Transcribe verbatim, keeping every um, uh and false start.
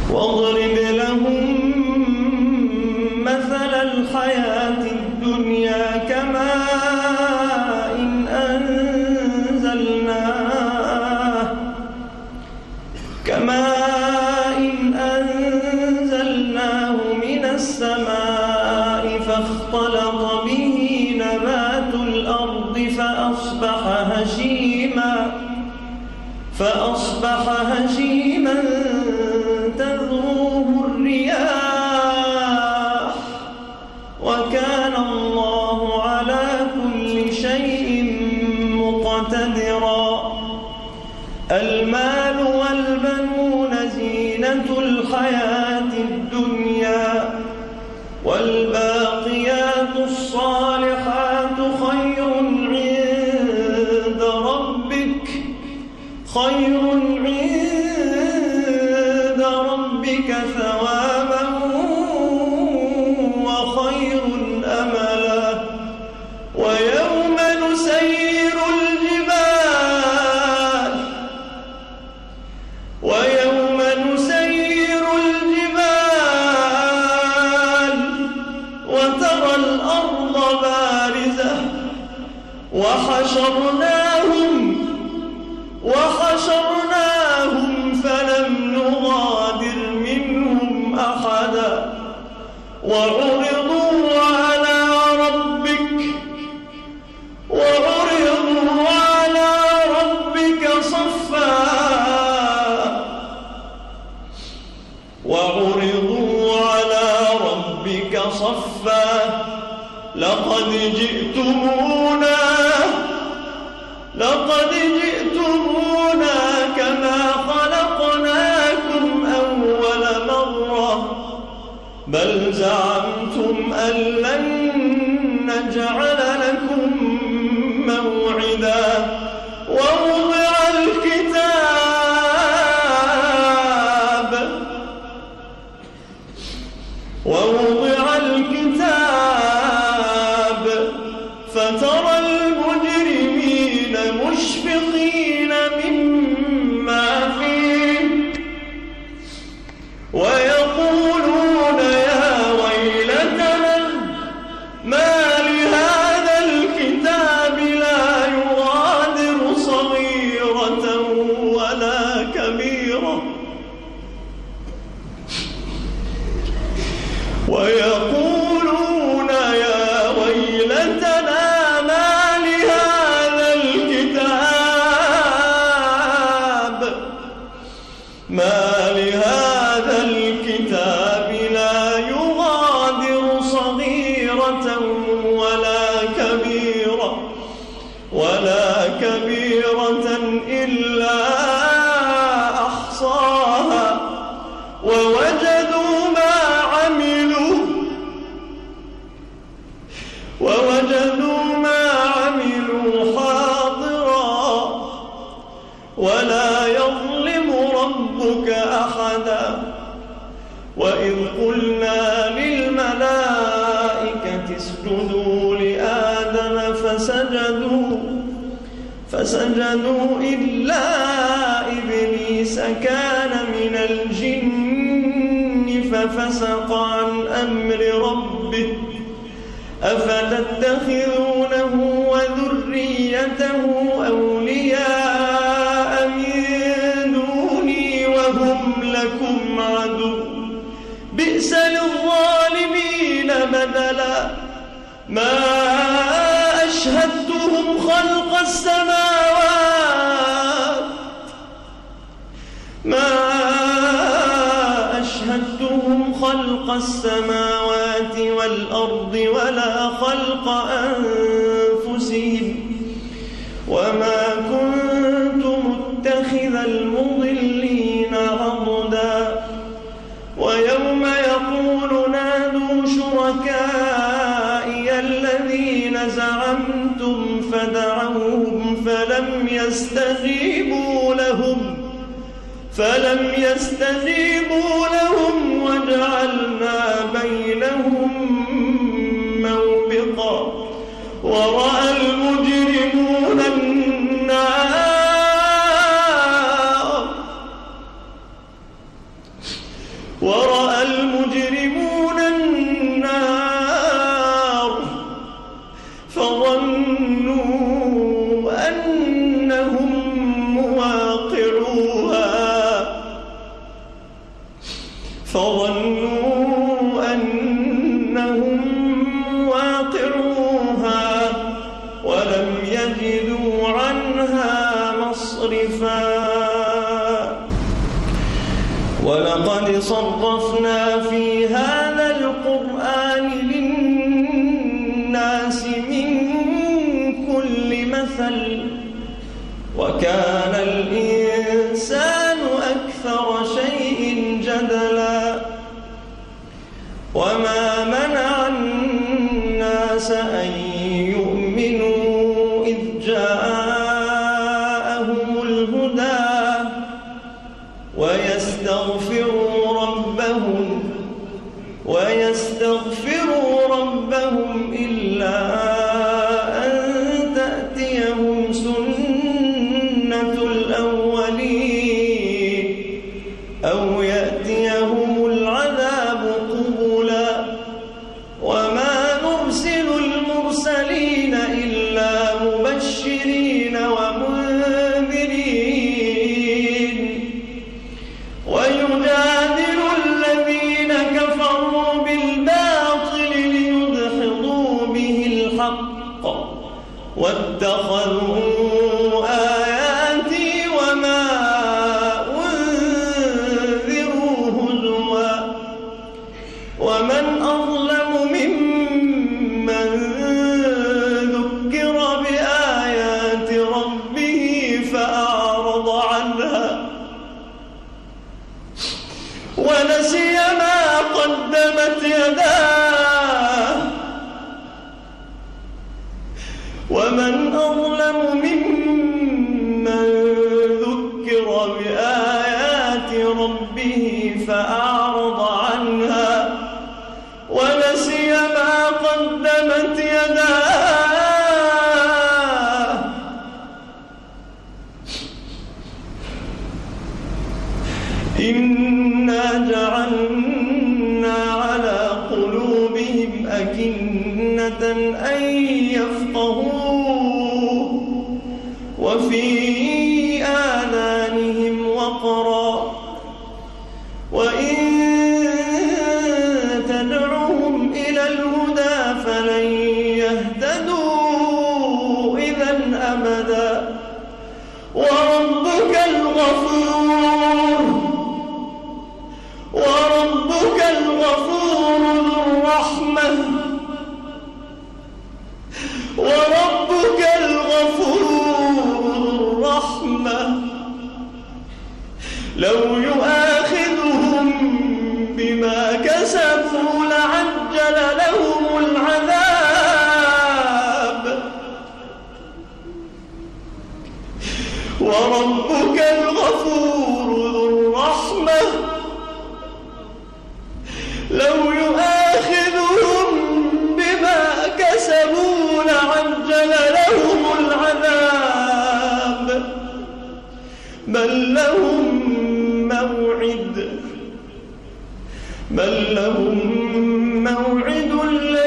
واضرب لهم مثل الحياة الدنيا كماء أنزلناه كماء أنزلناه من السماء فاختلط به نبات الأرض فأصبح هشيما فأصبح هشيما تذروه الرياح وكان الله على كل شيء مقتدرا. المال والبنون زينة الحياة الدنيا والباقيات الصالحات خير عند ربك خير عند ربك ثوابا وخير أملا. ويوم نسير الجبال ويوم نسير الجبال وترى الأرض بارزة وحشرناهم وحشرناهم فلم نغادر منهم أحدا وعرضوا على ربك وعرضوا على ربك صفا وعرضوا على ربك صفا لقد جئتمونا لقد جئتمونا كما خلقناكم أول مرة بل زعمتم أن لن نجعل لكم موعدا. ووضع الكتاب ووضع الكتاب فترى المجرمين مشفقين مما فيه ويقولون يا ويلتنا ما لهذا الكتاب لا يغادر صغيرة ولا كبيرة ويقولون يا ويلتنا ما لهذا الكتاب ما لهذا الكتاب لا يغادر صغيرة ولا كبيرة ولا كبيرة إلا أحصاها ووجدوا ما عملوا ووجدوا ما عملوا حاضرا ولا يظلم ربك أحدا. وإذ قلنا للملائكة اسجدوا لآدم فسجدوا فسجدوا إلا إبليس كان من الجن ففسق عن أمر ربه أفتتخذونه وذريته أولياء من دوني وهم لكم عدو بئس للظالمين بدلا. ما أشهدتهم خلق السماوات ما أشهدتهم خلق السماوات والأرض ولا خلق أنفسهم وما كنت متخذ المضلين عضدا. ويوم يقول نادوا شركائي الذين زعمتم فدعوهم فلم يستجيبوا لهم فلم يستجيبوا لهم وجعلنا بينهم موبقا ورأى المجرمون النار ورأى المجرمون النار فظنوا أنهم مواقعوها فظنوا أنهم مواقعوها ولم يجدوا عنها مصرفا. ولقد صرفنا في هذا القرآن للناس من كل مثل وكان الإنسان أكثر شيء جدلا. وما منع الناس أن يؤمنوا إذ جاءهم الهدى ويستغفروا ربهم ويستغفروا ربهم إلا أن تأتيهم سنة الأولين أو يأتيهم العذاب قبلا. وما نرسل المرسلين إلا مبشرين ومنذرين ويجادل الذين كفروا بالباطل ليدحضوا به الحق واتخذوا آياتي وما أنذروا هزوا. ومن أظلم ممن ذكر بآيات ربه فأعرض عنها ونسي ما قدمت يداه. ومن أظلم ممن ذكر بآيات ربه فأعرض عنها ونسي ما قدمت يداه. إنا جعلنا على قلوبهم أكنة أن يفقهوه وفي آذانهم وقرا وإن تدعوهم إلى الهدى فلن يهتدوا إذا أبدا. وربك الغفور وربك الغفور ذو الرحمة وربك الغفور ذو الرحمة لو يؤاخذهم بما كسبوا لعجل لهم العذاب. وربك الغفور ذو الرحمة لو يؤاخذهم بما كسبوا لعجل لهم العذاب بل لهم موعد بل لهم موعد